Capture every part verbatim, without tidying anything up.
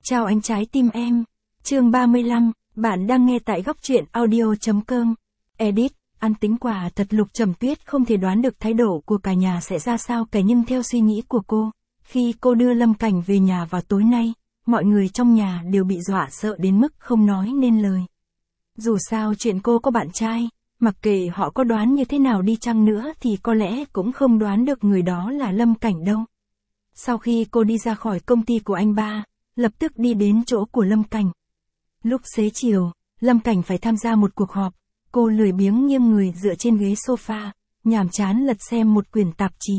Chào anh trái tim em. Chương ba mươi lăm, bạn đang nghe tại góc truyện audio chấm com. Edit, ăn tính quả thật. Lục Trầm Tuyết không thể đoán được thái độ của cả nhà sẽ ra sao cả, nhưng theo suy nghĩ của cô, khi cô đưa Lâm Cảnh về nhà vào tối nay, mọi người trong nhà đều bị dọa sợ đến mức không nói nên lời. Dù sao chuyện cô có bạn trai, mặc kệ họ có đoán như thế nào đi chăng nữa thì có lẽ cũng không đoán được người đó là Lâm Cảnh đâu. Sau khi cô đi ra khỏi công ty của anh ba, lập tức đi đến chỗ của Lâm Cảnh. Lúc xế chiều, Lâm Cảnh phải tham gia một cuộc họp, cô lười biếng nghiêng người dựa trên ghế sofa, nhàm chán lật xem một quyển tạp chí.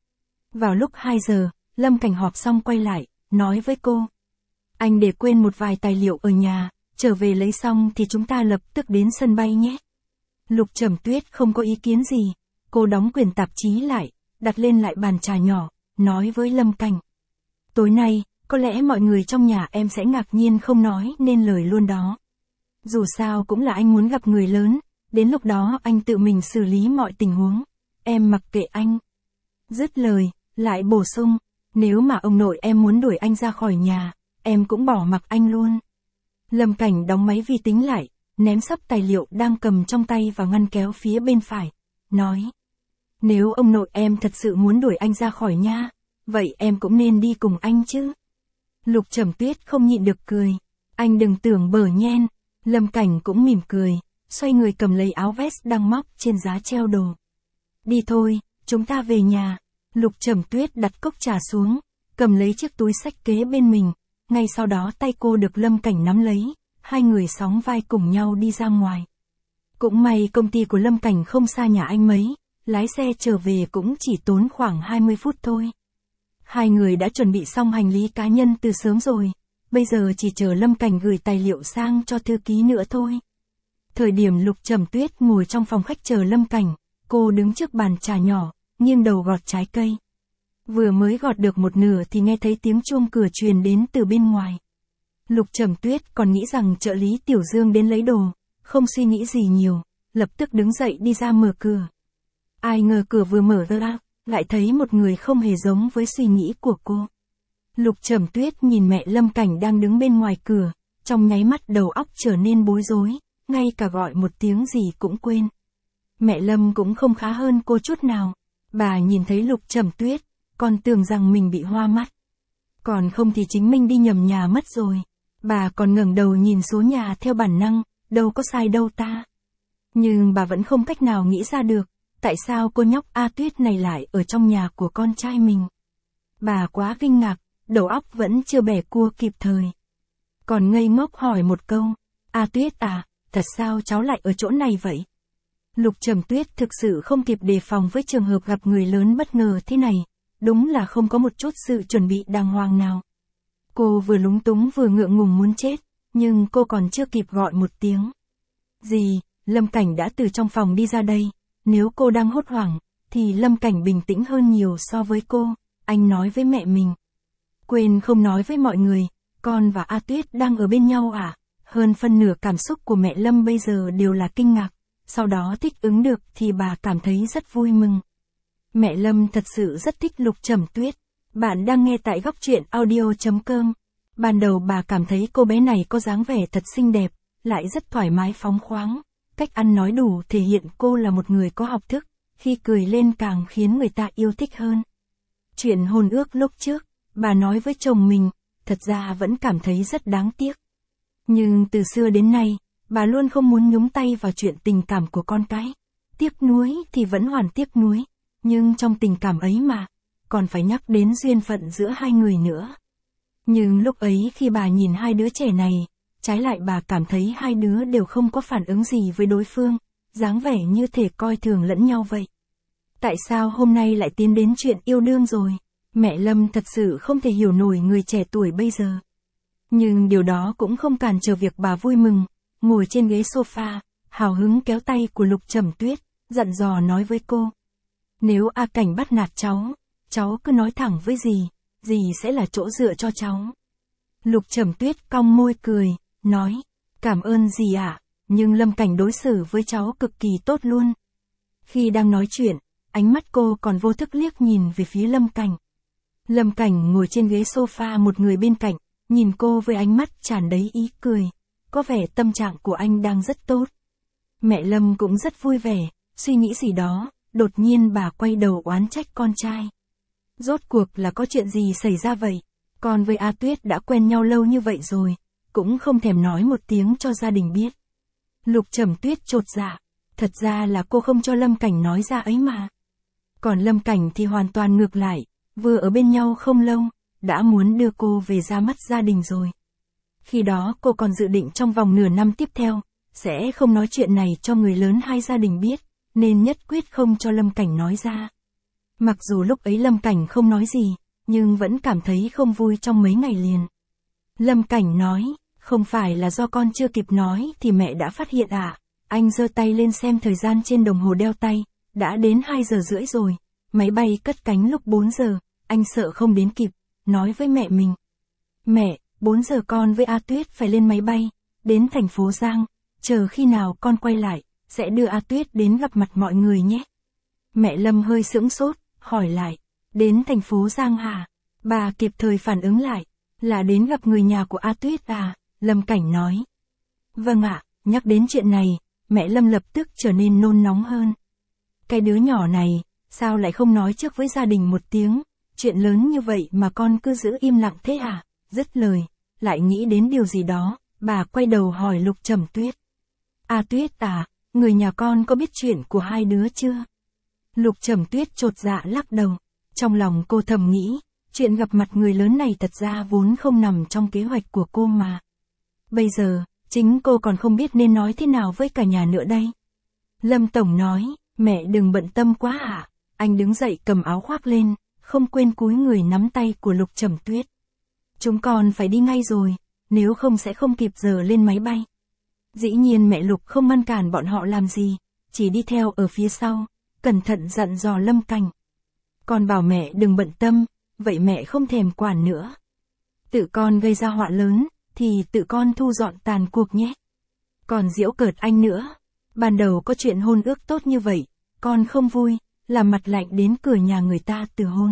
Vào lúc hai giờ, Lâm Cảnh họp xong quay lại, nói với cô: anh để quên một vài tài liệu ở nhà, trở về lấy xong thì chúng ta lập tức đến sân bay nhé. Lục Trầm Tuyết không có ý kiến gì, cô đóng quyển tạp chí lại, đặt lên lại bàn trà nhỏ, nói với Lâm Cảnh: tối nay, có lẽ mọi người trong nhà em sẽ ngạc nhiên không nói nên lời luôn đó. Dù sao cũng là anh muốn gặp người lớn, đến lúc đó anh tự mình xử lý mọi tình huống, em mặc kệ anh. Dứt lời, lại bổ sung: nếu mà ông nội em muốn đuổi anh ra khỏi nhà, em cũng bỏ mặc anh luôn. Lâm Cảnh đóng máy vi tính lại, ném sấp tài liệu đang cầm trong tay vào ngăn kéo phía bên phải, nói: nếu ông nội em thật sự muốn đuổi anh ra khỏi nhà, vậy em cũng nên đi cùng anh chứ. Lục Trầm Tuyết không nhịn được cười: anh đừng tưởng bở nhen. Lâm Cảnh cũng mỉm cười, xoay người cầm lấy áo vest đang móc trên giá treo đồ. Đi thôi, chúng ta về nhà. Lục Trầm Tuyết đặt cốc trà xuống, cầm lấy chiếc túi xách kế bên mình, ngay sau đó tay cô được Lâm Cảnh nắm lấy, hai người sóng vai cùng nhau đi ra ngoài. Cũng may công ty của Lâm Cảnh không xa nhà anh mấy, lái xe trở về cũng chỉ tốn khoảng hai mươi phút thôi. Hai người đã chuẩn bị xong hành lý cá nhân từ sớm rồi, bây giờ chỉ chờ Lâm Cảnh gửi tài liệu sang cho thư ký nữa thôi. Thời điểm Lục Trầm Tuyết ngồi trong phòng khách chờ Lâm Cảnh, cô đứng trước bàn trà nhỏ, nghiêng đầu gọt trái cây. Vừa mới gọt được một nửa thì nghe thấy tiếng chuông cửa truyền đến từ bên ngoài. Lục Trầm Tuyết còn nghĩ rằng trợ lý Tiểu Dương đến lấy đồ, không suy nghĩ gì nhiều, lập tức đứng dậy đi ra mở cửa. Ai ngờ cửa vừa mở ra, lại thấy một người không hề giống với suy nghĩ của cô. Lục Trầm Tuyết nhìn mẹ Lâm Cảnh đang đứng bên ngoài cửa, trong nháy mắt đầu óc trở nên bối rối, ngay cả gọi một tiếng gì cũng quên. Mẹ Lâm cũng không khá hơn cô chút nào, bà nhìn thấy Lục Trầm Tuyết, còn tưởng rằng mình bị hoa mắt. Còn không thì chính mình đi nhầm nhà mất rồi. Bà còn ngẩng đầu nhìn số nhà theo bản năng, đâu có sai đâu ta. Nhưng bà vẫn không cách nào nghĩ ra được, tại sao cô nhóc A Tuyết này lại ở trong nhà của con trai mình. Bà quá kinh ngạc, đầu óc vẫn chưa bẻ cua kịp thời. Còn ngây ngốc hỏi một câu: A Tuyết à, thật sao cháu lại ở chỗ này vậy? Lục Trầm Tuyết thực sự không kịp đề phòng với trường hợp gặp người lớn bất ngờ thế này, đúng là không có một chút sự chuẩn bị đàng hoàng nào. Cô vừa lúng túng vừa ngượng ngùng muốn chết, nhưng cô còn chưa kịp gọi một tiếng gì, Lâm Cảnh đã từ trong phòng đi ra đây. Nếu cô đang hốt hoảng, thì Lâm Cảnh bình tĩnh hơn nhiều so với cô. Anh nói với mẹ mình: quên không nói với mọi người, con và A Tuyết đang ở bên nhau à? Hơn phân nửa cảm xúc của mẹ Lâm bây giờ đều là kinh ngạc, sau đó thích ứng được thì bà cảm thấy rất vui mừng. Mẹ Lâm thật sự rất thích Lục Trầm Tuyết. Bạn đang nghe tại góc truyện audio chấm com. Ban đầu bà cảm thấy cô bé này có dáng vẻ thật xinh đẹp, lại rất thoải mái phóng khoáng. Cách ăn nói đủ thể hiện cô là một người có học thức, khi cười lên càng khiến người ta yêu thích hơn. Chuyện hôn ước lúc trước, bà nói với chồng mình, thật ra vẫn cảm thấy rất đáng tiếc. Nhưng từ xưa đến nay, bà luôn không muốn nhúng tay vào chuyện tình cảm của con cái. Tiếc nuối thì vẫn hoàn tiếc nuối, nhưng trong tình cảm ấy mà, còn phải nhắc đến duyên phận giữa hai người nữa. Nhưng lúc ấy khi bà nhìn hai đứa trẻ này, trái lại bà cảm thấy hai đứa đều không có phản ứng gì với đối phương, dáng vẻ như thể coi thường lẫn nhau vậy. Tại sao hôm nay lại tiến đến chuyện yêu đương rồi? Mẹ Lâm thật sự không thể hiểu nổi người trẻ tuổi bây giờ. Nhưng điều đó cũng không cản trở việc bà vui mừng, ngồi trên ghế sofa, hào hứng kéo tay của Lục Trầm Tuyết, dặn dò nói với cô: nếu A Cảnh bắt nạt cháu, cháu cứ nói thẳng với dì, dì sẽ là chỗ dựa cho cháu. Lục Trầm Tuyết cong môi cười, nói: cảm ơn dì ạ, nhưng Lâm Cảnh đối xử với cháu cực kỳ tốt luôn. Khi đang nói chuyện, ánh mắt cô còn vô thức liếc nhìn về phía Lâm Cảnh. Lâm Cảnh ngồi trên ghế sofa một người bên cạnh, nhìn cô với ánh mắt tràn đầy ý cười, có vẻ tâm trạng của anh đang rất tốt. Mẹ Lâm cũng rất vui vẻ, suy nghĩ gì đó, đột nhiên bà quay đầu oán trách con trai. Rốt cuộc là có chuyện gì xảy ra vậy? Con với A Tuyết đã quen nhau lâu như vậy rồi, cũng không thèm nói một tiếng cho gia đình biết. Lục Trầm Tuyết chột dạ, thật ra là cô không cho Lâm Cảnh nói ra ấy mà. Còn Lâm Cảnh thì hoàn toàn ngược lại, vừa ở bên nhau không lâu, đã muốn đưa cô về ra mắt gia đình rồi. Khi đó cô còn dự định trong vòng nửa năm tiếp theo, sẽ không nói chuyện này cho người lớn hai gia đình biết, nên nhất quyết không cho Lâm Cảnh nói ra. Mặc dù lúc ấy Lâm Cảnh không nói gì, nhưng vẫn cảm thấy không vui trong mấy ngày liền. Lâm Cảnh nói, không phải là do con chưa kịp nói thì mẹ đã phát hiện à? Anh giơ tay lên xem thời gian trên đồng hồ đeo tay, đã đến hai giờ rưỡi rồi, máy bay cất cánh lúc bốn giờ, anh sợ không đến kịp, nói với mẹ mình. Mẹ, bốn giờ con với A Tuyết phải lên máy bay, đến thành phố Giang, chờ khi nào con quay lại, sẽ đưa A Tuyết đến gặp mặt mọi người nhé. Mẹ Lâm hơi sững sốt, hỏi lại, đến thành phố Giang hả? Bà kịp thời phản ứng lại, là đến gặp người nhà của A Tuyết à? Lâm Cảnh nói. Vâng ạ, nhắc đến chuyện này, mẹ Lâm lập tức trở nên nôn nóng hơn. Cái đứa nhỏ này, sao lại không nói trước với gia đình một tiếng, chuyện lớn như vậy mà con cứ giữ im lặng thế à? Dứt lời, lại nghĩ đến điều gì đó, bà quay đầu hỏi Lục Trầm Tuyết. A Tuyết à, người nhà con có biết chuyện của hai đứa chưa? Lục Trầm Tuyết chột dạ lắc đầu, trong lòng cô thầm nghĩ, chuyện gặp mặt người lớn này thật ra vốn không nằm trong kế hoạch của cô mà. Bây giờ, chính cô còn không biết nên nói thế nào với cả nhà nữa đây. Lâm Tổng nói, mẹ đừng bận tâm quá ạ. Anh đứng dậy cầm áo khoác lên, không quên cúi người nắm tay của Lục Trầm Tuyết. Chúng con phải đi ngay rồi, nếu không sẽ không kịp giờ lên máy bay. Dĩ nhiên mẹ Lục không ngăn cản bọn họ làm gì, chỉ đi theo ở phía sau, cẩn thận dặn dò Lâm Cảnh. Con bảo mẹ đừng bận tâm, vậy mẹ không thèm quản nữa. Tự con gây ra họa lớn, thì tự con thu dọn tàn cuộc nhé. Còn giễu cợt anh nữa, ban đầu có chuyện hôn ước tốt như vậy, con không vui, làm mặt lạnh đến cửa nhà người ta từ hôn.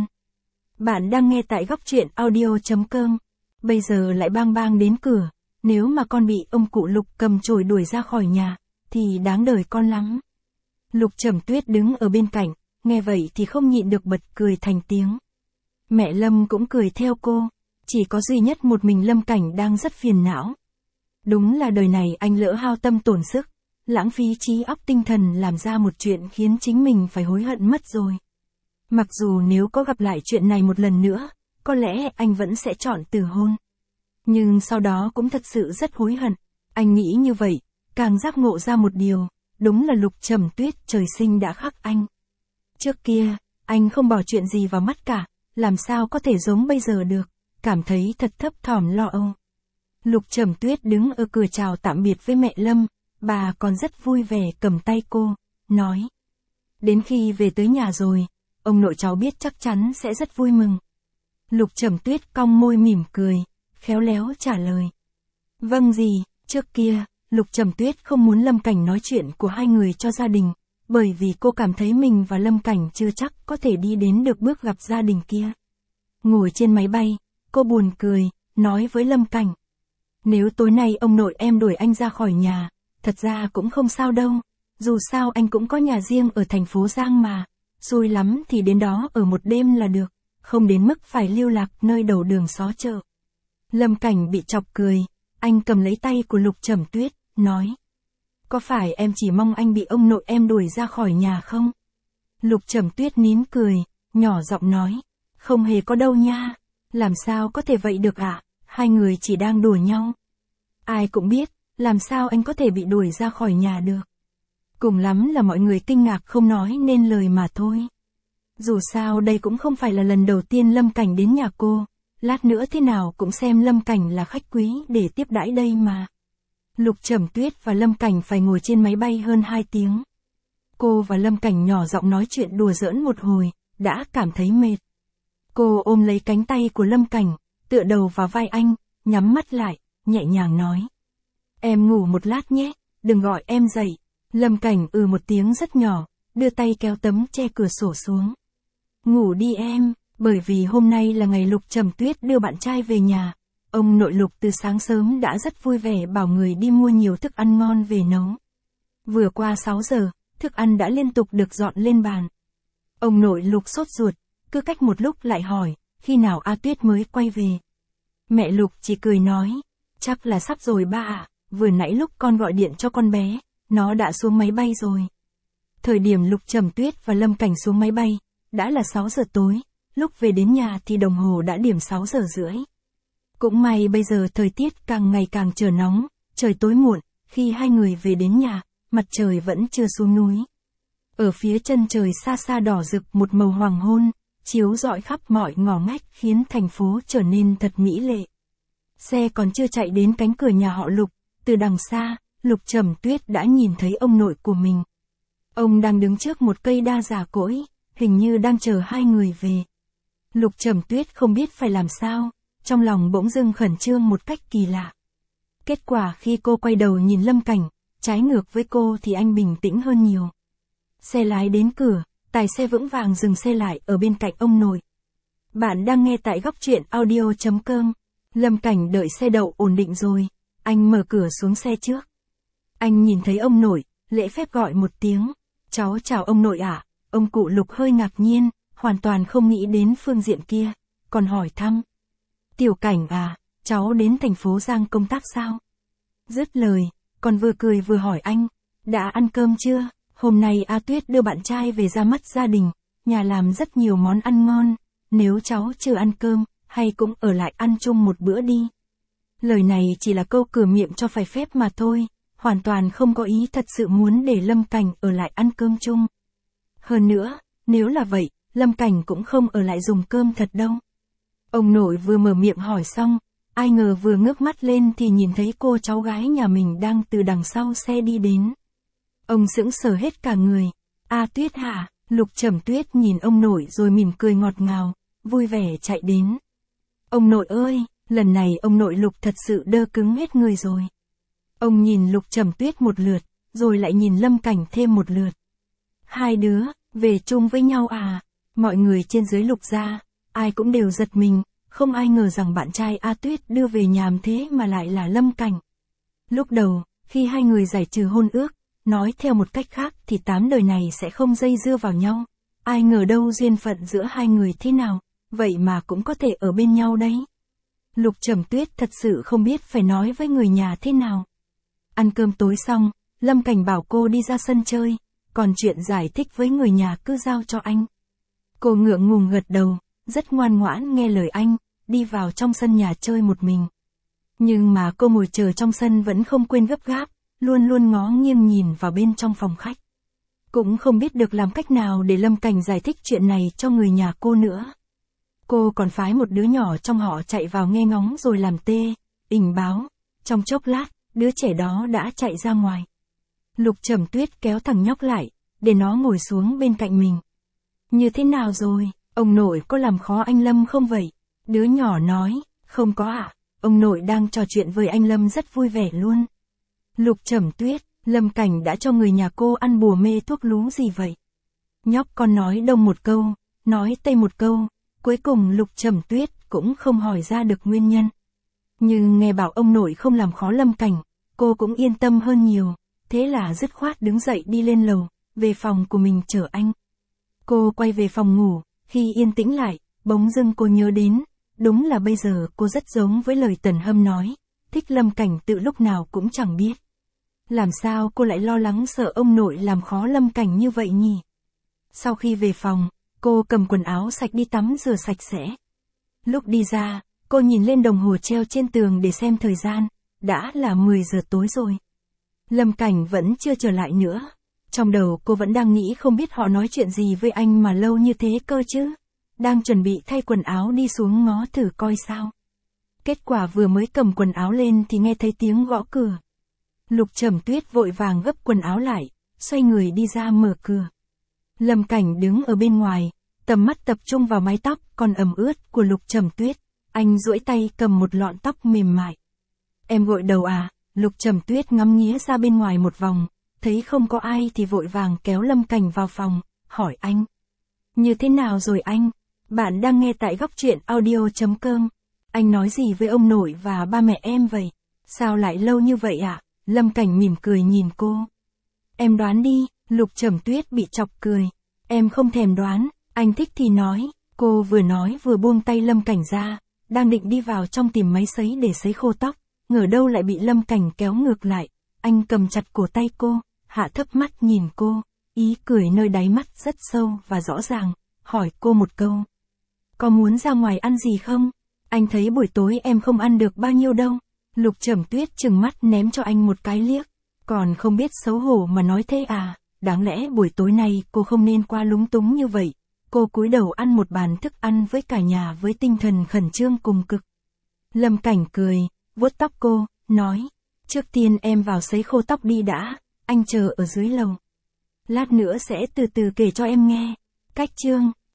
Bạn đang nghe tại góc truyện audio chấm com, bây giờ lại bang bang đến cửa, nếu mà con bị ông cụ Lục cầm chổi đuổi ra khỏi nhà, thì đáng đời con lắm. Lục Trầm Tuyết đứng ở bên cạnh, nghe vậy thì không nhịn được bật cười thành tiếng. Mẹ Lâm cũng cười theo cô, chỉ có duy nhất một mình Lâm Cảnh đang rất phiền não. Đúng là đời này anh lỡ hao tâm tổn sức, lãng phí trí óc tinh thần làm ra một chuyện khiến chính mình phải hối hận mất rồi. Mặc dù nếu có gặp lại chuyện này một lần nữa, có lẽ anh vẫn sẽ chọn từ hôn. Nhưng sau đó cũng thật sự rất hối hận, anh nghĩ như vậy, càng giác ngộ ra một điều, đúng là Lục Trầm Tuyết trời sinh đã khắc anh. Trước kia, anh không bỏ chuyện gì vào mắt cả, làm sao có thể giống bây giờ được, cảm thấy thật thấp thỏm lo âu. Lục Trầm Tuyết đứng ở cửa chào tạm biệt với mẹ Lâm, bà còn rất vui vẻ cầm tay cô, nói. Đến khi về tới nhà rồi, ông nội cháu biết chắc chắn sẽ rất vui mừng. Lục Trầm Tuyết cong môi mỉm cười, khéo léo trả lời. Vâng gì, trước kia, Lục Trầm Tuyết không muốn Lâm Cảnh nói chuyện của hai người cho gia đình, bởi vì cô cảm thấy mình và Lâm Cảnh chưa chắc có thể đi đến được bước gặp gia đình kia. Ngồi trên máy bay, cô buồn cười, nói với Lâm Cảnh. Nếu tối nay ông nội em đuổi anh ra khỏi nhà, thật ra cũng không sao đâu, dù sao anh cũng có nhà riêng ở thành phố Giang mà, xui lắm thì đến đó ở một đêm là được, không đến mức phải lưu lạc nơi đầu đường xó chợ. Lâm Cảnh bị chọc cười, anh cầm lấy tay của Lục Trầm Tuyết, nói. Có phải em chỉ mong anh bị ông nội em đuổi ra khỏi nhà không? Lục Trầm Tuyết nín cười, nhỏ giọng nói. Không hề có đâu nha, làm sao có thể vậy được ạ, à? Hai người chỉ đang đùa nhau. Ai cũng biết, làm sao anh có thể bị đuổi ra khỏi nhà được. Cùng lắm là mọi người kinh ngạc không nói nên lời mà thôi. Dù sao đây cũng không phải là lần đầu tiên Lâm Cảnh đến nhà cô, lát nữa thế nào cũng xem Lâm Cảnh là khách quý để tiếp đãi đây mà. Lục Trầm Tuyết và Lâm Cảnh phải ngồi trên máy bay hơn hai tiếng. Cô và Lâm Cảnh nhỏ giọng nói chuyện đùa giỡn một hồi, đã cảm thấy mệt. Cô ôm lấy cánh tay của Lâm Cảnh, tựa đầu vào vai anh, nhắm mắt lại, nhẹ nhàng nói. Em ngủ một lát nhé, đừng gọi em dậy. Lâm Cảnh ừ một tiếng rất nhỏ, đưa tay kéo tấm che cửa sổ xuống. Ngủ đi em, bởi vì hôm nay là ngày Lục Trầm Tuyết đưa bạn trai về nhà, Ông nội Lục từ sáng sớm đã rất vui vẻ bảo người đi mua nhiều thức ăn ngon về nấu. Vừa qua sáu giờ, thức ăn đã liên tục được dọn lên bàn. Ông nội Lục sốt ruột, cứ cách một lúc lại hỏi, khi nào A Tuyết mới quay về. Mẹ Lục chỉ cười nói, chắc là sắp rồi ba ạ, vừa nãy lúc con gọi điện cho con bé, nó đã xuống máy bay rồi. Thời điểm Lục Trầm Tuyết và Lâm Cảnh xuống máy bay, đã là sáu giờ tối, lúc về đến nhà thì đồng hồ đã điểm sáu giờ rưỡi. Cũng may bây giờ thời tiết càng ngày càng trở nóng, trời tối muộn, khi hai người về đến nhà, mặt trời vẫn chưa xuống núi. Ở phía chân trời xa xa đỏ rực một màu hoàng hôn, chiếu rọi khắp mọi ngõ ngách khiến thành phố trở nên thật mỹ lệ. Xe còn chưa chạy đến cánh cửa nhà họ Lục, từ đằng xa, Lục Trầm Tuyết đã nhìn thấy ông nội của mình. Ông đang đứng trước một cây đa già cỗi, hình như đang chờ hai người về. Lục Trầm Tuyết không biết phải làm sao, trong lòng bỗng dưng khẩn trương một cách kỳ lạ. Kết quả khi cô quay đầu nhìn Lâm Cảnh, trái ngược với cô thì anh bình tĩnh hơn nhiều. Xe lái đến cửa, tài xe vững vàng dừng xe lại ở bên cạnh ông nội. Bạn đang nghe tại góc truyện audio chấm com. Lâm Cảnh đợi xe đậu ổn định rồi, anh mở cửa xuống xe trước. Anh nhìn thấy ông nội, lễ phép gọi một tiếng, cháu chào ông nội ạ. Ông cụ Lục hơi ngạc nhiên, hoàn toàn không nghĩ đến phương diện kia, còn hỏi thăm. Tiểu Cảnh à, cháu đến thành phố Giang công tác sao? Dứt lời, còn vừa cười vừa hỏi anh, đã ăn cơm chưa? Hôm nay A Tuyết đưa bạn trai về ra mắt gia đình, nhà làm rất nhiều món ăn ngon, nếu cháu chưa ăn cơm, hay cũng ở lại ăn chung một bữa đi. Lời này chỉ là câu cửa miệng cho phải phép mà thôi, hoàn toàn không có ý thật sự muốn để Lâm Cảnh ở lại ăn cơm chung. Hơn nữa, nếu là vậy, Lâm Cảnh cũng không ở lại dùng cơm thật đâu. Ông nội vừa mở miệng hỏi xong, ai ngờ vừa ngước mắt lên thì nhìn thấy cô cháu gái nhà mình đang từ đằng sau xe đi đến. Ông sững sờ hết cả người. A Tuyết hả? Lục Trầm Tuyết nhìn ông nội rồi mỉm cười ngọt ngào, vui vẻ chạy đến. Ông nội ơi, lần này ông nội Lục thật sự đơ cứng hết người rồi. Ông nhìn Lục Trầm Tuyết một lượt, rồi lại nhìn Lâm Cảnh thêm một lượt. Hai đứa, về chung với nhau à? Mọi người trên dưới Lục gia, ai cũng đều giật mình, không ai ngờ rằng bạn trai A Tuyết đưa về nhàm thế mà lại là Lâm Cảnh. Lúc đầu, khi hai người giải trừ hôn ước, nói theo một cách khác thì tám đời này sẽ không dây dưa vào nhau. Ai ngờ đâu duyên phận giữa hai người thế nào, vậy mà cũng có thể ở bên nhau đấy. Lục Trầm Tuyết thật sự không biết phải nói với người nhà thế nào. Ăn cơm tối xong, Lâm Cảnh bảo cô đi ra sân chơi, còn chuyện giải thích với người nhà cứ giao cho anh. Cô ngượng ngùng gật đầu, rất ngoan ngoãn nghe lời anh, đi vào trong sân nhà chơi một mình. Nhưng mà cô ngồi chờ trong sân vẫn không quên gấp gáp, luôn luôn ngó nghiêng nhìn vào bên trong phòng khách. Cũng không biết được làm cách nào để Lâm Cảnh giải thích chuyện này cho người nhà cô nữa. Cô còn phái một đứa nhỏ trong họ chạy vào nghe ngóng rồi làm tê, ình báo. Trong chốc lát, đứa trẻ đó đã chạy ra ngoài. Lục Trầm Tuyết kéo thằng nhóc lại, để nó ngồi xuống bên cạnh mình. Như thế nào rồi, ông nội có làm khó anh Lâm không vậy? Đứa nhỏ nói, không có ạ, ông nội đang trò chuyện với anh Lâm rất vui vẻ luôn. Lục Trầm Tuyết, Lâm Cảnh đã cho người nhà cô ăn bùa mê thuốc lú gì vậy? Nhóc con nói đông một câu, nói tây một câu, cuối cùng Lục Trầm Tuyết cũng không hỏi ra được nguyên nhân. Nhưng nghe bảo ông nội không làm khó Lâm Cảnh, cô cũng yên tâm hơn nhiều, thế là dứt khoát đứng dậy đi lên lầu, về phòng của mình chờ anh. Cô quay về phòng ngủ, khi yên tĩnh lại, bỗng dưng cô nhớ đến, đúng là bây giờ cô rất giống với lời Tần Hâm nói, thích Lâm Cảnh tự lúc nào cũng chẳng biết. Làm sao cô lại lo lắng sợ ông nội làm khó Lâm Cảnh như vậy nhỉ? Sau khi về phòng, cô cầm quần áo sạch đi tắm rửa sạch sẽ. Lúc đi ra, cô nhìn lên đồng hồ treo trên tường để xem thời gian, đã là mười giờ tối rồi. Lâm Cảnh vẫn chưa trở lại nữa. Trong đầu cô vẫn đang nghĩ không biết họ nói chuyện gì với anh mà lâu như thế cơ chứ. Đang chuẩn bị thay quần áo đi xuống ngó thử coi sao. Kết quả vừa mới cầm quần áo lên thì nghe thấy tiếng gõ cửa. Lục Trầm Tuyết vội vàng gấp quần áo lại, xoay người đi ra mở cửa. Lâm Cảnh đứng ở bên ngoài, tầm mắt tập trung vào mái tóc còn ẩm ướt của Lục Trầm Tuyết. Anh duỗi tay cầm một lọn tóc mềm mại. Em gội đầu à? Lục Trầm Tuyết ngắm nghía ra bên ngoài một vòng, thấy không có ai thì vội vàng kéo Lâm Cảnh vào phòng, hỏi anh. Như thế nào rồi anh? Bạn đang nghe tại góc truyện audio chấm com. Anh nói gì với ông nội và ba mẹ em vậy? Sao lại lâu như vậy ạ? À? Lâm Cảnh mỉm cười nhìn cô. Em đoán đi, Lục Trầm Tuyết bị chọc cười. Em không thèm đoán, anh thích thì nói. Cô vừa nói vừa buông tay Lâm Cảnh ra, đang định đi vào trong tìm máy sấy để sấy khô tóc, ngờ đâu lại bị Lâm Cảnh kéo ngược lại. Anh cầm chặt cổ tay cô, hạ thấp mắt nhìn cô, ý cười nơi đáy mắt rất sâu và rõ ràng, hỏi cô một câu. Có muốn ra ngoài ăn gì không? Anh thấy buổi tối em không ăn được bao nhiêu đâu. Lục Trầm Tuyết trừng mắt ném cho anh một cái liếc. Còn không biết xấu hổ mà nói thế à? Đáng lẽ buổi tối này cô không nên qua lúng túng như vậy. Cô cúi đầu ăn một bàn thức ăn với cả nhà với tinh thần khẩn trương cùng cực. Lâm Cảnh cười, vuốt tóc cô, nói. Trước tiên em vào sấy khô tóc đi đã, anh chờ ở dưới lầu. Lát nữa sẽ từ từ kể cho em nghe. Cách chương